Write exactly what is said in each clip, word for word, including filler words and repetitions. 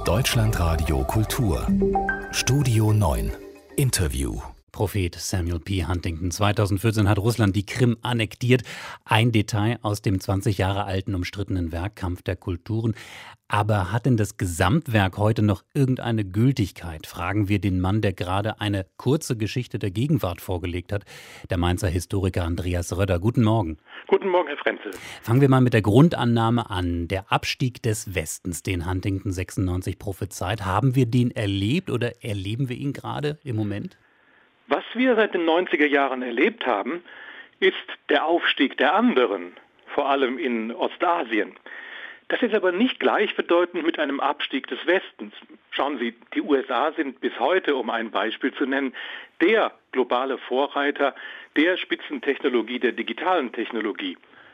Deutschlandradio Kultur. Studio neun. Interview. Prophet Samuel P. Huntington. zweitausendvierzehn hat Russland die Krim annektiert. Ein Detail aus dem zwanzig Jahre alten umstrittenen Werk Kampf der Kulturen. Aber hat denn das Gesamtwerk heute noch irgendeine Gültigkeit? Fragen wir den Mann, der gerade eine kurze Geschichte der Gegenwart vorgelegt hat, der Mainzer Historiker Andreas Rödder. Guten Morgen. Guten Morgen, Herr Frenzel. Fangen wir mal mit der Grundannahme an. Der Abstieg des Westens, den Huntington sechsundneunzig prophezeit, haben wir den erlebt oder erleben wir ihn gerade im Moment? Was wir seit den neunziger Jahren erlebt haben, ist der Aufstieg der anderen, vor allem in Ostasien. Das ist aber nicht gleichbedeutend mit einem Abstieg des Westens. Schauen Sie, die U S A sind bis heute, um ein Beispiel zu nennen, der globale Vorreiter der Spitzentechnologie, der digitalen Technologie.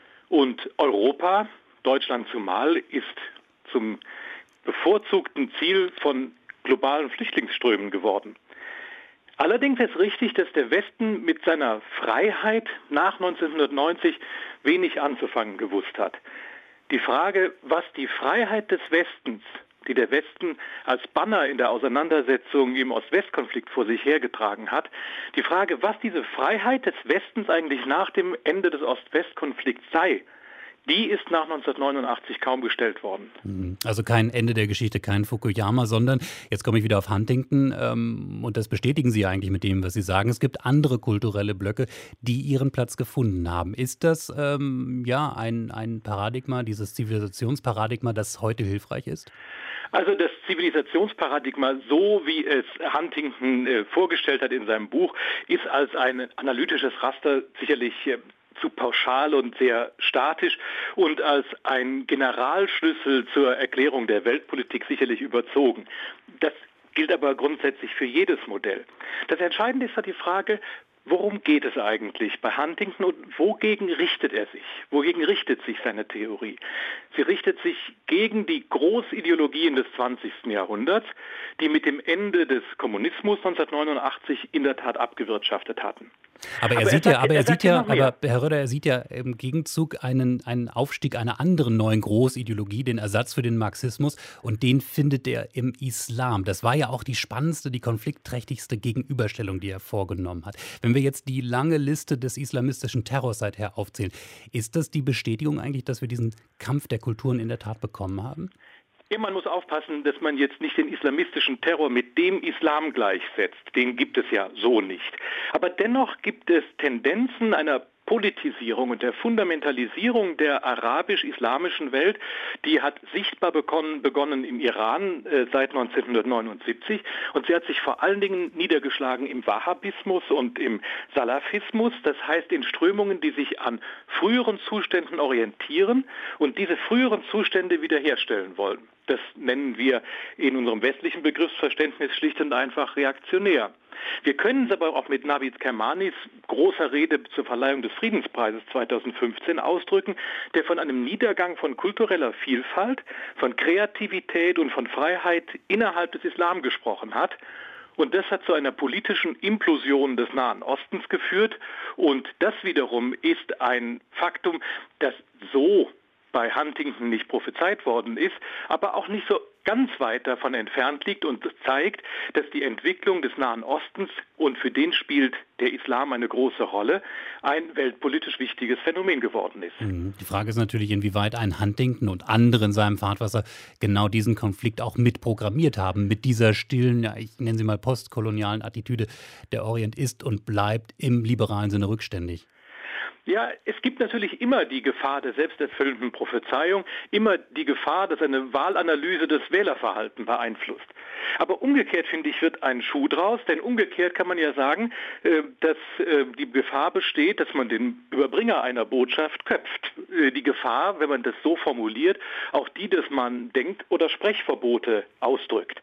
Und Europa, Deutschland zumal, ist zum bevorzugten Ziel von globalen Flüchtlingsströmen geworden. Allerdings ist richtig, dass der Westen mit seiner Freiheit nach neunzehnhundertneunzig wenig anzufangen gewusst hat. Die Frage, was die Freiheit des Westens, die der Westen als Banner in der Auseinandersetzung im Ost-West-Konflikt vor sich hergetragen hat, die Frage, was diese Freiheit des Westens eigentlich nach dem Ende des Ost-West-Konflikts sei, die ist nach neunzehnhundertneunundachtzig kaum gestellt worden. Also kein Ende der Geschichte, kein Fukuyama, sondern, jetzt komme ich wieder auf Huntington, ähm, und das bestätigen Sie eigentlich mit dem, was Sie sagen, es gibt andere kulturelle Blöcke, die ihren Platz gefunden haben. Ist das ähm, ja ein, ein Paradigma, dieses Zivilisationsparadigma, das heute hilfreich ist? Also das Zivilisationsparadigma, so wie es Huntington äh, vorgestellt hat in seinem Buch, ist als ein analytisches Raster sicherlich äh, zu pauschal und sehr statisch und als ein Generalschlüssel zur Erklärung der Weltpolitik sicherlich überzogen. Das gilt aber grundsätzlich für jedes Modell. Das Entscheidende ist ja die Frage, worum geht es eigentlich bei Huntington und wogegen richtet er sich? Wogegen richtet sich seine Theorie? Sie richtet sich gegen die Großideologien des zwanzigsten Jahrhunderts, die mit dem Ende des Kommunismus neunzehnhundertneunundachtzig in der Tat abgewirtschaftet hatten. Aber er, aber sieht er ja, sagt, aber er, er sieht ja, aber Herr Rödder, er sieht ja im Gegenzug einen, einen Aufstieg einer anderen neuen Großideologie, den Ersatz für den Marxismus, und den findet er im Islam. Das war ja auch die spannendste, die konfliktträchtigste Gegenüberstellung, die er vorgenommen hat. Wenn wir jetzt die lange Liste des islamistischen Terrors seither aufzählen, ist das die Bestätigung eigentlich, dass wir diesen Kampf der Kulturen in der Tat bekommen haben? Ja, man muss aufpassen, dass man jetzt nicht den islamistischen Terror mit dem Islam gleichsetzt. Den gibt es ja so nicht. Aber dennoch gibt es Tendenzen einer Politisierung und der Fundamentalisierung der arabisch-islamischen Welt, die hat sichtbar begonnen, begonnen im Iran äh, seit neunzehnhundertneunundsiebzig, und sie hat sich vor allen Dingen niedergeschlagen im Wahhabismus und im Salafismus, das heißt in Strömungen, die sich an früheren Zuständen orientieren und diese früheren Zustände wiederherstellen wollen. Das nennen wir in unserem westlichen Begriffsverständnis schlicht und einfach reaktionär. Wir können es aber auch mit Navid Kermanis großer Rede zur Verleihung des Friedenspreises zweitausendfünfzehn ausdrücken, der von einem Niedergang von kultureller Vielfalt, von Kreativität und von Freiheit innerhalb des Islam gesprochen hat. Und das hat zu einer politischen Implosion des Nahen Ostens geführt. Und das wiederum ist ein Faktum, das so bei Huntington nicht prophezeit worden ist, aber auch nicht so ganz weit davon entfernt liegt und zeigt, dass die Entwicklung des Nahen Ostens, und für den spielt der Islam eine große Rolle, ein weltpolitisch wichtiges Phänomen geworden ist. Die Frage ist natürlich, inwieweit ein Huntington und andere in seinem Fahrtwasser genau diesen Konflikt auch mitprogrammiert haben, mit dieser stillen, ja, ich nenne sie mal postkolonialen Attitüde, der Orient ist und bleibt im liberalen Sinne rückständig. Ja, es gibt natürlich immer die Gefahr der selbsterfüllenden Prophezeiung, immer die Gefahr, dass eine Wahlanalyse das Wählerverhalten beeinflusst. Aber umgekehrt, finde ich, wird ein Schuh draus, denn umgekehrt kann man ja sagen, dass die Gefahr besteht, dass man den Überbringer einer Botschaft köpft. Die Gefahr, wenn man das so formuliert, auch die, dass man Denk- oder Sprechverbote ausdrückt.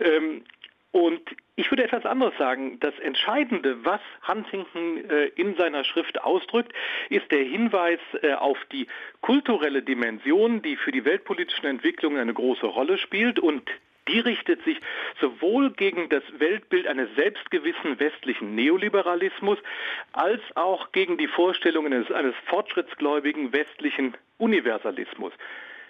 Und ich würde etwas anderes sagen. Das Entscheidende, was Huntington äh, in seiner Schrift ausdrückt, ist der Hinweis äh, auf die kulturelle Dimension, die für die weltpolitischen Entwicklungen eine große Rolle spielt, und die richtet sich sowohl gegen das Weltbild eines selbstgewissen westlichen Neoliberalismus als auch gegen die Vorstellungen eines, eines fortschrittsgläubigen westlichen Universalismus.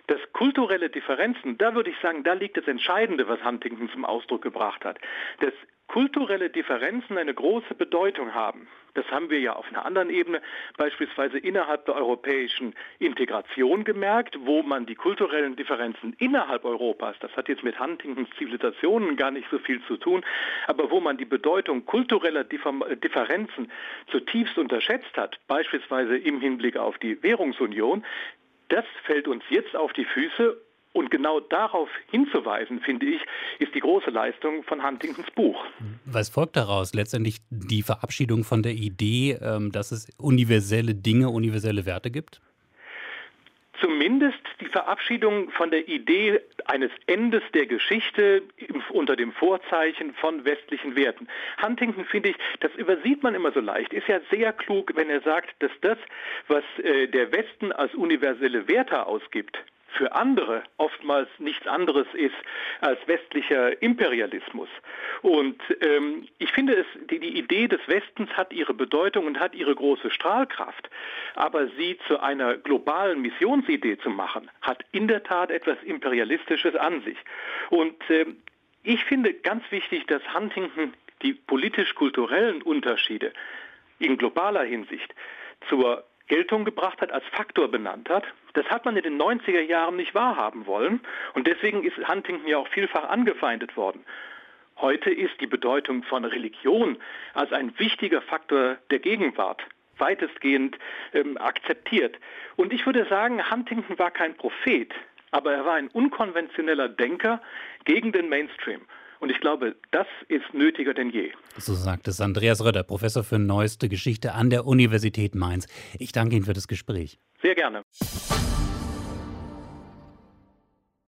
Das kulturelle Differenzen, da würde ich sagen, da liegt das Entscheidende, was Huntington zum Ausdruck gebracht hat. Dass kulturelle Differenzen eine große Bedeutung haben. Das haben wir ja auf einer anderen Ebene, beispielsweise innerhalb der europäischen Integration gemerkt, wo man die kulturellen Differenzen innerhalb Europas, das hat jetzt mit Huntingtons Zivilisationen gar nicht so viel zu tun, aber wo man die Bedeutung kultureller Differenzen zutiefst unterschätzt hat, beispielsweise im Hinblick auf die Währungsunion, das fällt uns jetzt auf die Füße. Und genau darauf hinzuweisen, finde ich, ist die große Leistung von Huntingtons Buch. Was folgt daraus? Letztendlich die Verabschiedung von der Idee, dass es universelle Dinge, universelle Werte gibt? Zumindest die Verabschiedung von der Idee eines Endes der Geschichte unter dem Vorzeichen von westlichen Werten. Huntington, finde ich, das übersieht man immer so leicht, ist ja sehr klug, wenn er sagt, dass das, was äh, der Westen als universelle Werte ausgibt, für andere oftmals nichts anderes ist als westlicher Imperialismus. Und ähm, ich finde, es, die, die Idee des Westens hat ihre Bedeutung und hat ihre große Strahlkraft. Aber sie zu einer globalen Missionsidee zu machen, hat in der Tat etwas Imperialistisches an sich. Und ähm, ich finde ganz wichtig, dass Huntington die politisch-kulturellen Unterschiede in globaler Hinsicht zur Geltung gebracht hat, als Faktor benannt hat. Das hat man in den neunziger Jahren nicht wahrhaben wollen und deswegen ist Huntington ja auch vielfach angefeindet worden. Heute ist die Bedeutung von Religion als ein wichtiger Faktor der Gegenwart weitestgehend ähm, akzeptiert. Und ich würde sagen, Huntington war kein Prophet, aber er war ein unkonventioneller Denker gegen den Mainstream. Und ich glaube, das ist nötiger denn je. So sagt es Andreas Rötter, Professor für Neueste Geschichte an der Universität Mainz. Ich danke Ihnen für das Gespräch. Sehr gerne.